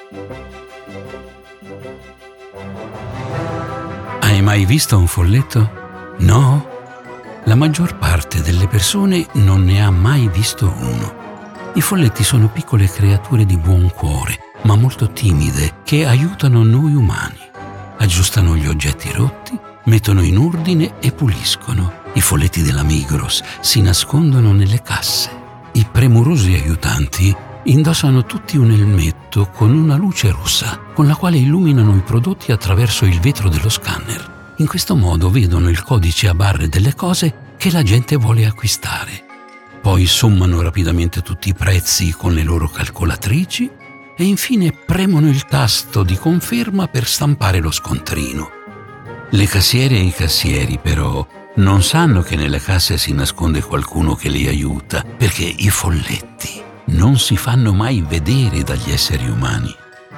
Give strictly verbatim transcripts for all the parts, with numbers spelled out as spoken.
Hai mai visto un folletto? No? La maggior parte delle persone non ne ha mai visto uno. I folletti sono piccole creature di buon cuore, ma molto timide, che aiutano noi umani. Aggiustano gli oggetti rotti, mettono in ordine e puliscono. I folletti della Migros si nascondono nelle casse. I premurosi aiutanti indossano tutti un elmetto con una luce rossa, con la quale illuminano i prodotti attraverso il vetro dello scanner. In questo modo vedono il codice a barre delle cose che la gente vuole acquistare. Poi sommano rapidamente tutti i prezzi con le loro calcolatrici e infine premono il tasto di conferma per stampare lo scontrino. Le cassiere e i cassieri, però, non sanno che nelle casse si nasconde qualcuno che li aiuta, perché i folletti non si fanno mai vedere dagli esseri umani.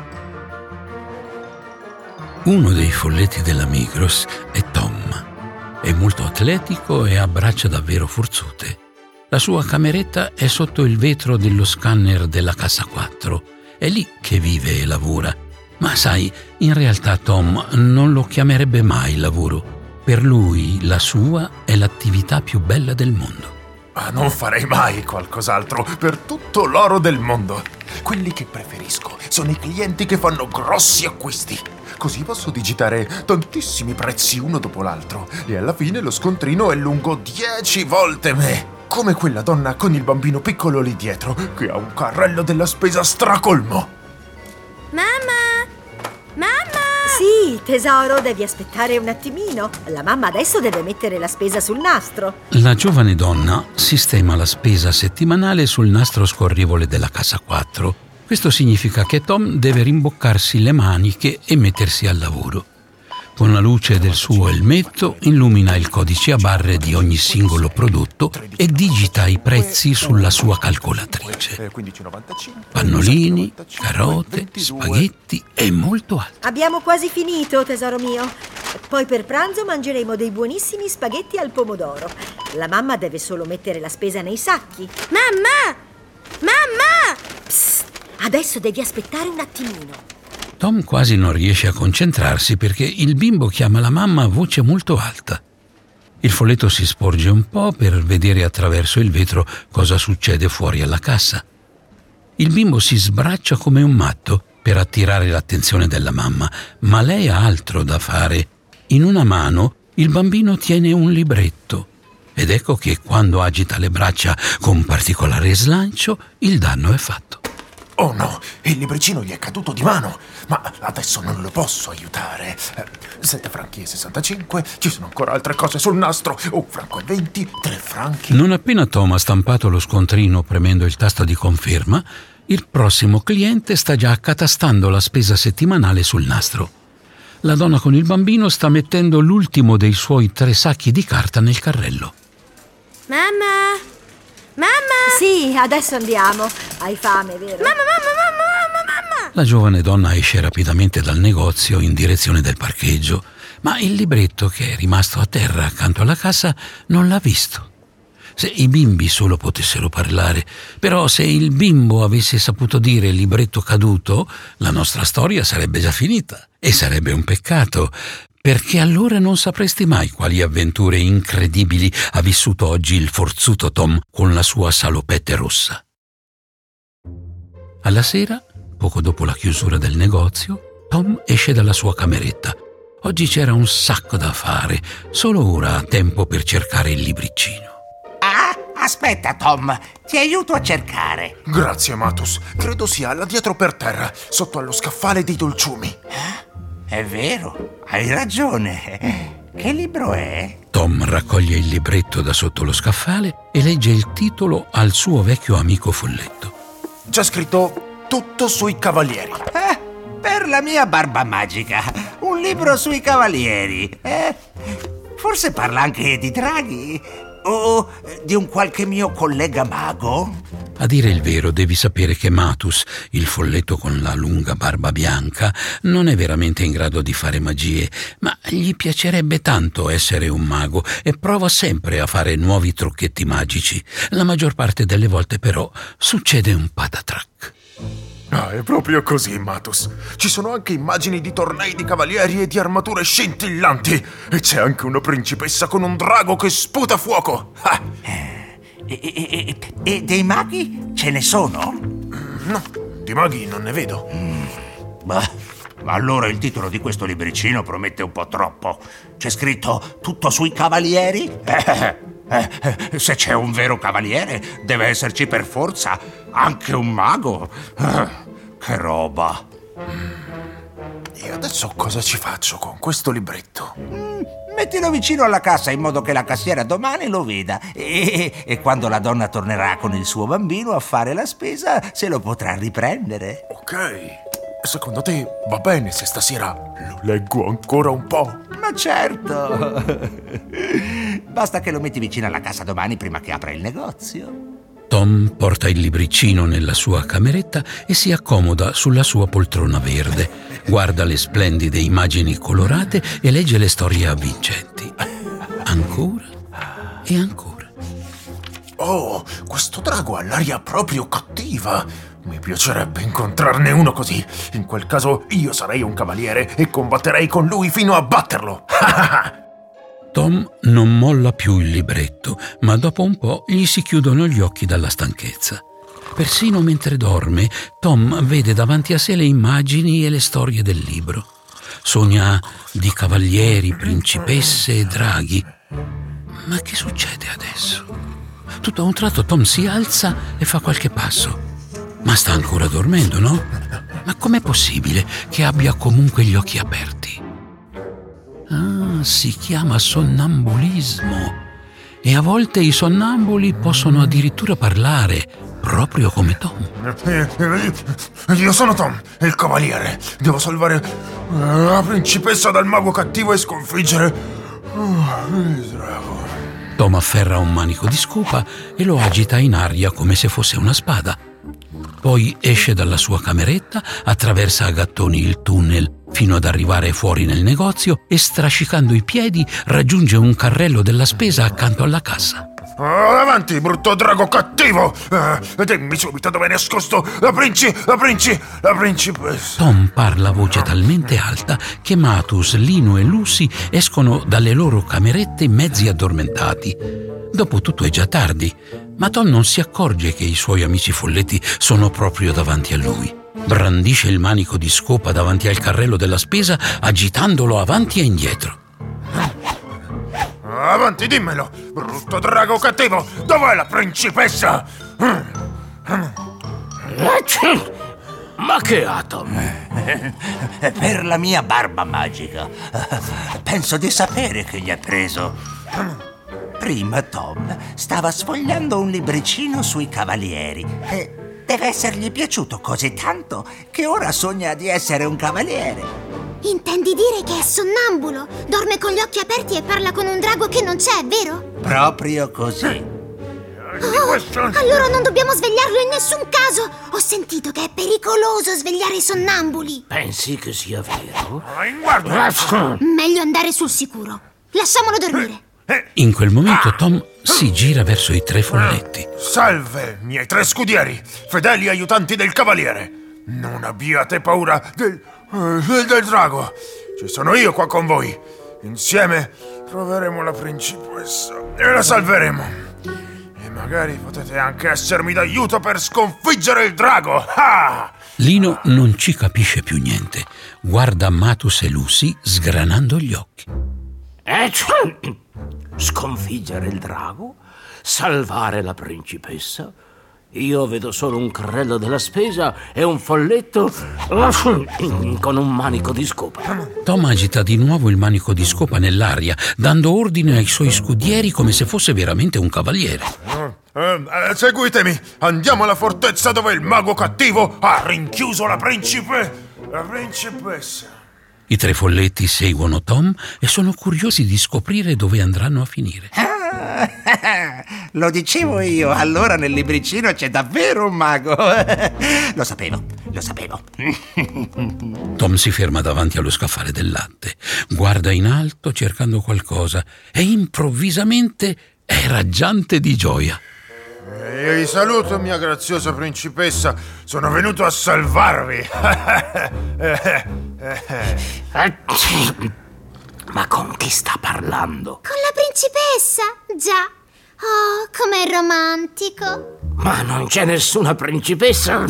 Uno dei folletti della Migros è Tom. È molto atletico e ha braccia davvero forzute. La sua cameretta è sotto il vetro dello scanner della cassa quattro. È lì che vive e lavora. Ma sai, in realtà Tom non lo chiamerebbe mai lavoro. Per lui la sua è l'attività più bella del mondo. Ma non farei mai qualcos'altro per tutto l'oro del mondo. Quelli che preferisco sono i clienti che fanno grossi acquisti. Così posso digitare tantissimi prezzi uno dopo l'altro e alla fine lo scontrino è lungo dieci volte me. Come quella donna con il bambino piccolo lì dietro che ha un carrello della spesa stracolmo. Mamma! Mamma! Sì, tesoro, devi aspettare un attimino. La mamma adesso deve mettere la spesa sul nastro. La giovane donna sistema la spesa settimanale sul nastro scorrevole della cassa quattro. Questo significa che Tom deve rimboccarsi le maniche e mettersi al lavoro. Con la luce del suo elmetto illumina il codice a barre di ogni singolo prodotto e digita i prezzi sulla sua calcolatrice. Pannolini, carote, spaghetti e molto altro. Abbiamo quasi finito, tesoro mio. Poi per pranzo mangeremo dei buonissimi spaghetti al pomodoro. La mamma deve solo mettere la spesa nei sacchi. Mamma! Mamma! Psst, adesso devi aspettare un attimino. Tom quasi non riesce a concentrarsi perché il bimbo chiama la mamma a voce molto alta. Il folletto si sporge un po' per vedere attraverso il vetro cosa succede fuori alla cassa. Il bimbo si sbraccia come un matto per attirare l'attenzione della mamma, ma lei ha altro da fare. In una mano il bambino tiene un libretto ed ecco che quando agita le braccia con particolare slancio il danno è fatto. Oh no, il libricino gli è caduto di mano, ma adesso non lo posso aiutare. sette franchi e sessantacinque, ci sono ancora altre cose sul nastro. Un franco e venti, tre franchi. Non appena Tom ha stampato lo scontrino premendo il tasto di conferma, il prossimo cliente sta già accatastando la spesa settimanale sul nastro. La donna con il bambino sta mettendo l'ultimo dei suoi tre sacchi di carta nel carrello. Mamma! Mamma! Sì, adesso andiamo. Hai fame, vero? Mamma, mamma, mamma, mamma, mamma! La giovane donna esce rapidamente dal negozio in direzione del parcheggio, ma il libretto che è rimasto a terra accanto alla cassa non l'ha visto. Se i bimbi solo potessero parlare, però se il bimbo avesse saputo dire libretto caduto, la nostra storia sarebbe già finita. E sarebbe un peccato, perché allora non sapresti mai quali avventure incredibili ha vissuto oggi il forzuto Tom con la sua salopette rossa. Alla sera, poco dopo la chiusura del negozio, Tom esce dalla sua cameretta. Oggi c'era un sacco da fare, solo ora ha tempo per cercare il libricino. Ah, aspetta Tom, ti aiuto a cercare. Grazie Matus, credo sia là dietro per terra, sotto allo scaffale dei dolciumi. Eh? È vero, hai ragione. Che libro è? Tom raccoglie il libretto da sotto lo scaffale e legge il titolo al suo vecchio amico folletto. C'è scritto tutto sui cavalieri. Eh, per la mia barba magica, un libro sui cavalieri. Eh, forse parla anche di draghi o di un qualche mio collega mago. A dire il vero, devi sapere che Matus, il folletto con la lunga barba bianca, non è veramente in grado di fare magie, ma gli piacerebbe tanto essere un mago e prova sempre a fare nuovi trucchetti magici. La maggior parte delle volte, però, succede un patatrac. Ah, è proprio così, Matus. Ci sono anche immagini di tornei di cavalieri e di armature scintillanti. E c'è anche una principessa con un drago che sputa fuoco. Ah. E, e, e, e dei maghi ce ne sono? No, di maghi non ne vedo. Mm. Bah, ma allora il titolo di questo libricino promette un po' troppo. C'è scritto tutto sui cavalieri? Eh, eh, eh, se c'è un vero cavaliere, deve esserci per forza anche un mago. Eh, che roba. E adesso cosa ci faccio con questo libretto? Mm, mettilo vicino alla cassa in modo che la cassiera domani lo veda e, e quando la donna tornerà con il suo bambino a fare la spesa se lo potrà riprendere. Ok. Secondo te va bene se stasera lo leggo ancora un po'? Ma certo! Basta che lo metti vicino alla cassa domani prima che apra il negozio. Tom porta il libricino nella sua cameretta e si accomoda sulla sua poltrona verde. Guarda le splendide immagini colorate e legge le storie avvincenti. Ancora e ancora. Oh, questo drago ha l'aria proprio cattiva. Mi piacerebbe incontrarne uno così. In quel caso io sarei un cavaliere e combatterei con lui fino a batterlo. Tom non molla più il libretto, ma dopo un po' gli si chiudono gli occhi dalla stanchezza. Persino mentre dorme, Tom vede davanti a sé le immagini e le storie del libro. Sogna di cavalieri, principesse e draghi. Ma che succede adesso? Tutto a un tratto Tom si alza e fa qualche passo. Ma sta ancora dormendo, no? Ma com'è possibile che abbia comunque gli occhi aperti? Ah, si chiama sonnambulismo. E a volte i sonnambuli possono addirittura parlare, proprio come Tom. Io sono Tom, il cavaliere. Devo salvare la principessa dal mago cattivo e sconfiggere il drago. Tom afferra un manico di scopa e lo agita in aria come se fosse una spada. Poi esce dalla sua cameretta, attraversa a gattoni il tunnel fino ad arrivare fuori nel negozio e, strascicando i piedi, raggiunge un carrello della spesa accanto alla cassa. Oh, avanti, brutto drago cattivo! Uh, dimmi subito dove è nascosto la princi... la princi... la principessa. Tom parla a voce talmente alta che Matus, Lino e Lucy escono dalle loro camerette mezzi addormentati. Dopotutto è già tardi, ma Tom non si accorge che i suoi amici folletti sono proprio davanti a lui. Brandisce il manico di scopa davanti al carrello della spesa, agitandolo avanti e indietro. Avanti, dimmelo, brutto drago cattivo! Dov'è la principessa? Ma che ha, Tom? Per la mia barba magica. Penso di sapere che gli ha preso. Prima Tom stava sfogliando un libricino sui cavalieri e deve essergli piaciuto così tanto che ora sogna di essere un cavaliere. Intendi dire che è sonnambulo? Dorme con gli occhi aperti e parla con un drago che non c'è, vero? Proprio così. Oh, allora non dobbiamo svegliarlo in nessun caso! Ho sentito che è pericoloso svegliare i sonnambuli. Pensi che sia vero? Guarda! Meglio andare sul sicuro. Lasciamolo dormire. In quel momento Tom si gira verso i tre folletti. Salve, miei tre scudieri, fedeli aiutanti del cavaliere. Non abbiate paura del, del, del drago. Ci sono io qua con voi. Insieme troveremo la principessa e la salveremo. E magari potete anche essermi d'aiuto per sconfiggere il drago. Ah! Lino non ci capisce più niente. Guarda Matus e Lucy sgranando gli occhi. Eh, cioè, sconfiggere il drago? Salvare la principessa? Io vedo solo un carrello della spesa e un folletto con un manico di scopa. Tom agita di nuovo il manico di scopa nell'aria, dando ordine ai suoi scudieri come se fosse veramente un cavaliere. Uh, uh, seguitemi, andiamo alla fortezza dove il mago cattivo ha rinchiuso la principe... la principessa. I tre folletti seguono Tom e sono curiosi di scoprire dove andranno a finire. Ah, lo dicevo io, allora nel libricino c'è davvero un mago. Lo sapevo, lo sapevo. Tom si ferma davanti allo scaffale del latte, guarda in alto cercando qualcosa e improvvisamente è raggiante di gioia. Io vi saluto, mia graziosa principessa. Sono venuto a salvarvi. Ma con chi sta parlando? Con la principessa? Già. Oh, com'è romantico. Ma non c'è nessuna principessa.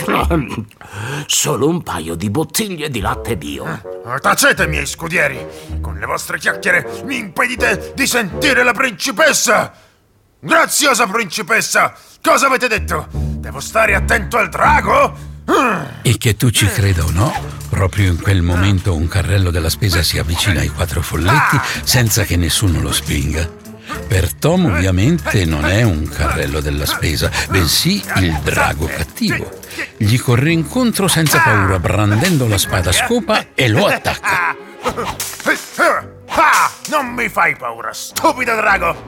Solo un paio di bottiglie di latte bio. Tacete, miei scudieri. Con le vostre chiacchiere mi impedite di sentire la principessa. Graziosa principessa, cosa avete detto? Devo stare attento al drago? E che tu ci creda o no, proprio in quel momento un carrello della spesa si avvicina ai quattro folletti senza che nessuno lo spinga. Per Tom ovviamente non è un carrello della spesa, bensì il drago cattivo. Gli corre incontro senza paura, brandendo la spada scopa e lo attacca. Ah, non mi fai paura, stupido drago!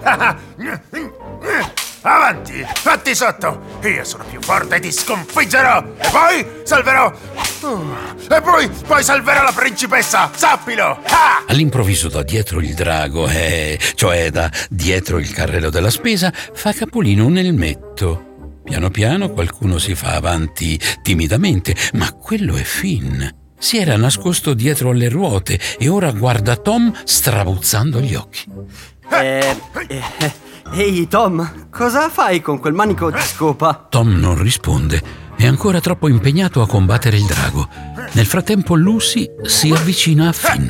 Avanti, fatti sotto! Io sono più forte e ti sconfiggerò! E poi salverò... E poi, poi salverò la principessa, sappilo! Ah! All'improvviso da dietro il drago, eh, cioè da dietro il carrello della spesa, fa capolino un elmetto. Piano piano qualcuno si fa avanti timidamente, ma quello è Finn. Si era nascosto dietro alle ruote e ora guarda Tom strabuzzando gli occhi. Eh, eh, ehi Tom, cosa fai con quel manico di scopa? Tom non risponde, è ancora troppo impegnato a combattere il drago. Nel frattempo Lucy si avvicina a Finn.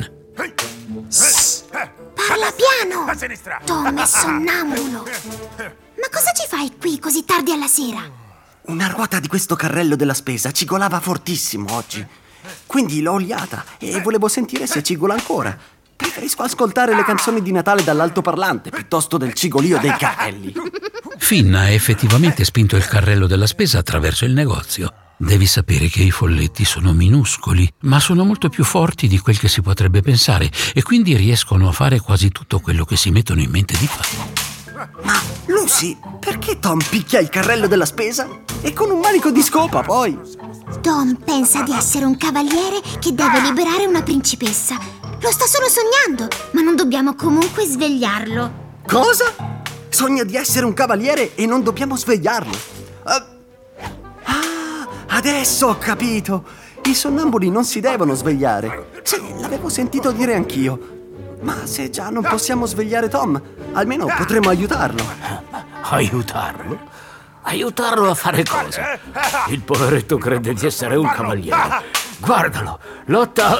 Parla piano! A sinistra! Tom è sonnambulo. Ma cosa ci fai qui così tardi alla sera? Una ruota di questo carrello della spesa cigolava fortissimo oggi. Quindi l'ho oliata e volevo sentire se cigola ancora. Preferisco ascoltare le canzoni di Natale dall'altoparlante piuttosto del cigolio dei carrelli. Finn ha effettivamente spinto il carrello della spesa attraverso il negozio. Devi sapere che i folletti sono minuscoli, ma sono molto più forti di quel che si potrebbe pensare e quindi riescono a fare quasi tutto quello che si mettono in mente di fare. Ma, Lucy, perché Tom picchia il carrello della spesa? E con un manico di scopa, poi! Tom pensa di essere un cavaliere che deve liberare una principessa. Lo sta solo sognando, ma non dobbiamo comunque svegliarlo. Cosa? Sogna di essere un cavaliere e non dobbiamo svegliarlo? Uh, ah, adesso ho capito! I sonnambuli non si devono svegliare. Sì, l'avevo sentito dire anch'io. Ma se già non possiamo svegliare Tom, almeno potremo aiutarlo. Aiutarlo? Aiutarlo a fare cosa? Il poveretto crede di essere un cavaliere. Guardalo, lotta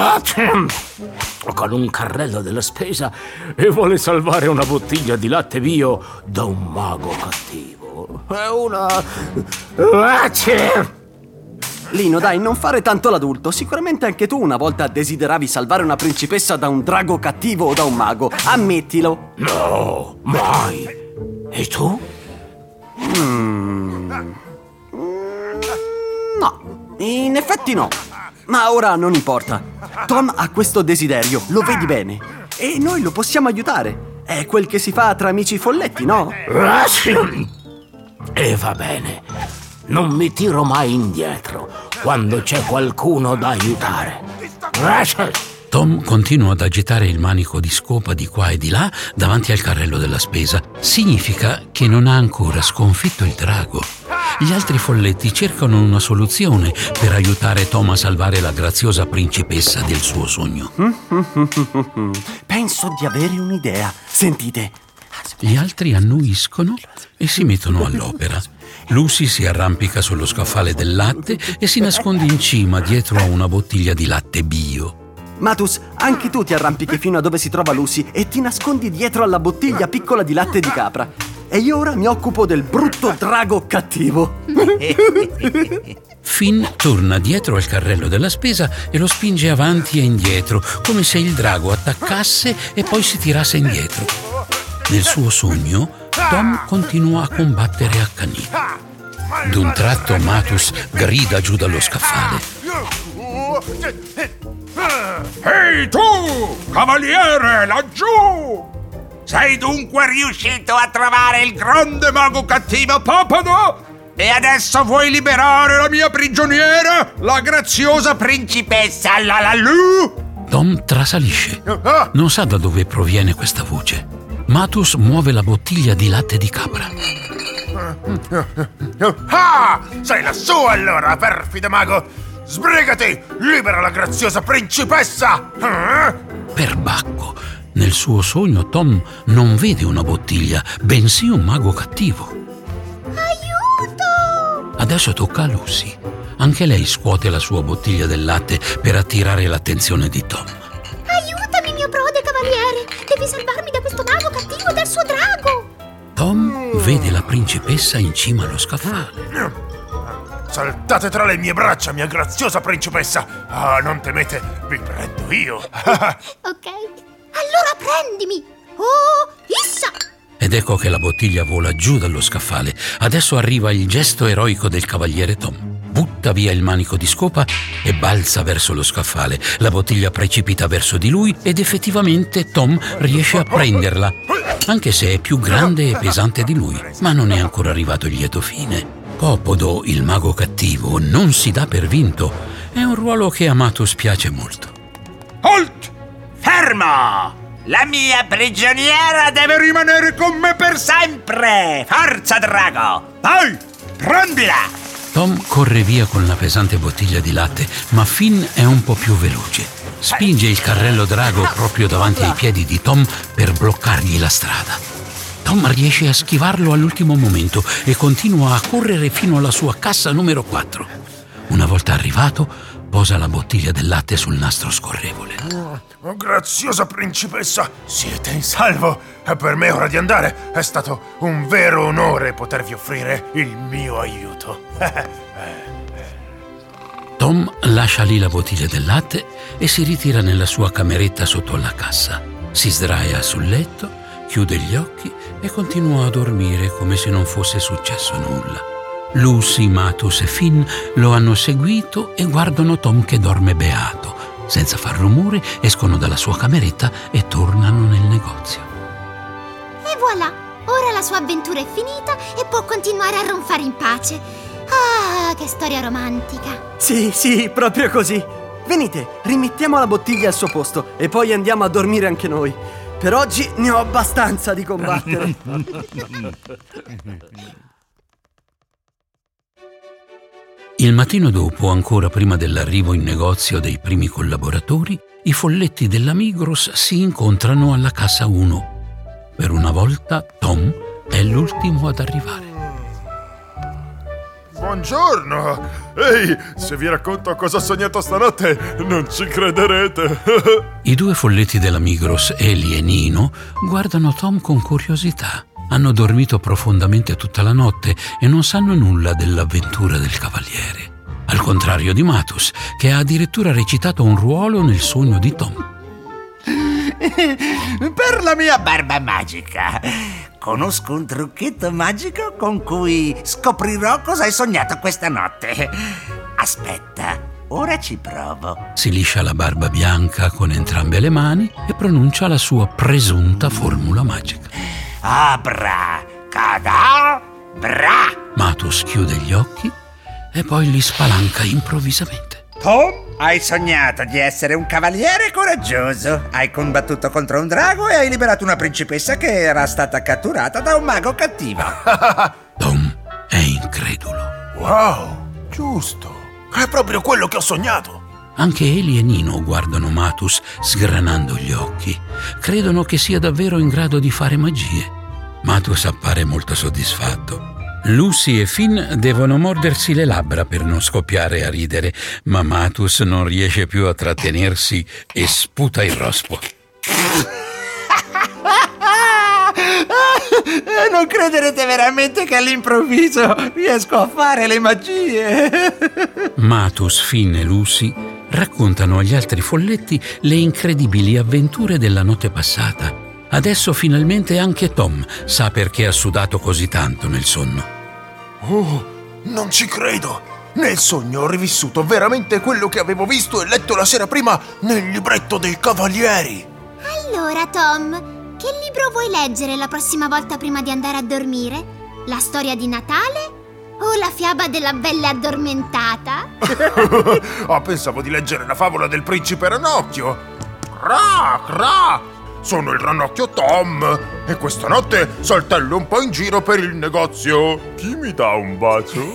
con un carrello della spesa e vuole salvare una bottiglia di latte bio da un mago cattivo. È una... Lino, dai, non fare tanto l'adulto. Sicuramente anche tu una volta desideravi salvare una principessa da un drago cattivo o da un mago. Ammettilo. No, mai. E tu? Mm. No, in effetti no. Ma ora non importa. Tom ha questo desiderio, lo vedi bene. E noi lo possiamo aiutare. È quel che si fa tra amici folletti, no? E va bene. Non mi tiro mai indietro quando c'è qualcuno da aiutare. Tom continua ad agitare il manico di scopa di qua e di là davanti al carrello della spesa. Significa che non ha ancora sconfitto il drago. Gli altri folletti cercano una soluzione per aiutare Tom a salvare la graziosa principessa del suo sogno. Penso di avere un'idea. Sentite. Gli altri annuiscono e si mettono all'opera. Lucy si arrampica sullo scaffale del latte e si nasconde in cima dietro a una bottiglia di latte bio. Matus, anche tu ti arrampichi fino a dove si trova Lucy e ti nascondi dietro alla bottiglia piccola di latte di capra. E io ora mi occupo del brutto drago cattivo. Finn torna dietro al carrello della spesa e lo spinge avanti e indietro, come se il drago attaccasse e poi si tirasse indietro. Nel suo sogno, Tom continua a combattere accanito. D'un tratto Matus grida giù dallo scaffale. Ehi tu, cavaliere, laggiù! Sei dunque riuscito a trovare il grande mago cattivo Papado? E adesso vuoi liberare la mia prigioniera, la graziosa principessa Lalalù? Tom trasalisce. Non sa da dove proviene questa voce. Matus muove la bottiglia di latte di capra. Ah! Sei lassù allora, perfido mago! Sbrigati! Libera la graziosa principessa! Perbacco, nel suo sogno Tom non vede una bottiglia, bensì un mago cattivo. Aiuto! Adesso tocca a Lucy. Anche lei scuote la sua bottiglia del latte per attirare l'attenzione di Tom. Aiutami, mio prode cavaliere! Devi salvarmi da questo mago cattivo e dal suo drago! Tom vede la principessa in cima allo scaffale. Saltate tra le mie braccia, mia graziosa principessa! Ah, non temete, vi prendo io! Ok, allora prendimi! Oh, issa! Ed ecco che la bottiglia vola giù dallo scaffale. Adesso arriva il gesto eroico del cavaliere Tom. Butta via il manico di scopa e balza verso lo scaffale. La bottiglia precipita verso di lui ed effettivamente Tom riesce a prenderla, anche se è più grande e pesante di lui. Ma non è ancora arrivato il lieto fine. Popodo, il mago cattivo, non si dà per vinto. È un ruolo che a Mathus piace molto. Halt! Fermo! La mia prigioniera deve rimanere con me per sempre! Forza, drago! Dai, prendila! Tom corre via con la pesante bottiglia di latte, ma Finn è un po' più veloce. Spinge il carrello drago proprio davanti ai piedi di Tom per bloccargli la strada. Tom riesce a schivarlo all'ultimo momento e continua a correre fino alla sua cassa numero quattro. Una volta arrivato, posa la bottiglia del latte sul nastro scorrevole. Oh, graziosa principessa, siete in salvo. E per me è ora di andare. È stato un vero onore potervi offrire il mio aiuto. Tom lascia lì la bottiglia del latte e si ritira nella sua cameretta sotto alla cassa. Si sdraia sul letto, chiude gli occhi e continua a dormire come se non fosse successo nulla. Lucy, Mathus e Finn lo hanno seguito e guardano Tom che dorme beato. Senza far rumore escono dalla sua cameretta e tornano nel negozio. E voilà! Ora la sua avventura è finita e può continuare a ronfare in pace. Ah, che storia romantica! Sì, sì, proprio così. Venite, rimettiamo la bottiglia al suo posto e poi andiamo a dormire anche noi. Per oggi ne ho abbastanza di combattere. Il mattino dopo, ancora prima dell'arrivo in negozio dei primi collaboratori, i folletti della Migros si incontrano alla cassa uno. Per una volta Tom è l'ultimo ad arrivare. Buongiorno! Ehi, se vi racconto cosa ho sognato stanotte, non ci crederete! I due folletti della Migros, Eli e Nino, guardano Tom con curiosità. Hanno dormito profondamente tutta la notte e non sanno nulla dell'avventura del cavaliere. Al contrario di Mathus, che ha addirittura recitato un ruolo nel sogno di Tom. Per la mia barba magica. Conosco un trucchetto magico con cui scoprirò cosa hai sognato questa notte. Aspetta, ora ci provo. Si liscia la barba bianca con entrambe le mani e pronuncia la sua presunta formula magica. Abra, cadabra. Mathus chiude gli occhi e poi li spalanca improvvisamente. Tom, hai sognato di essere un cavaliere coraggioso. Hai combattuto contro un drago e hai liberato una principessa che era stata catturata da un mago cattivo. Tom è incredulo. Wow, giusto. È proprio quello che ho sognato. Anche Eli e Nino guardano Mathus sgranando gli occhi. Credono che sia davvero in grado di fare magie. Mathus appare molto soddisfatto. Lucy e Finn devono mordersi le labbra per non scoppiare a ridere, ma Mathus non riesce più a trattenersi e sputa il rospo. Non crederete veramente che all'improvviso riesco a fare le magie. Mathus, Finn e Lucy raccontano agli altri folletti le incredibili avventure della notte passata. Adesso finalmente anche Tom sa perché ha sudato così tanto nel sonno. Oh, non ci credo! Nel sogno ho rivissuto veramente quello che avevo visto e letto la sera prima nel libretto dei Cavalieri. Allora, Tom, che libro vuoi leggere la prossima volta prima di andare a dormire? La storia di Natale o la fiaba della bella addormentata? Ah, pensavo di leggere la favola del principe Ranocchio. Cra, cra! sono il ranocchio Tom e questa notte saltello un po' in giro per il negozio. Chi mi dà un bacio?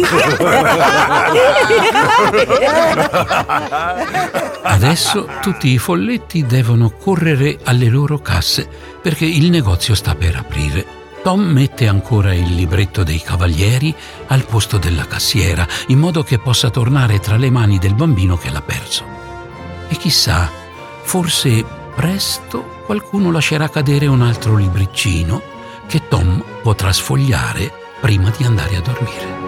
Adesso tutti i folletti devono correre alle loro casse perché il negozio sta per aprire. Tom mette ancora il libretto dei cavalieri al posto della cassiera, in modo che possa tornare tra le mani del bambino che l'ha perso. E chissà, forse presto qualcuno lascerà cadere un altro libriccino che Tom potrà sfogliare prima di andare a dormire.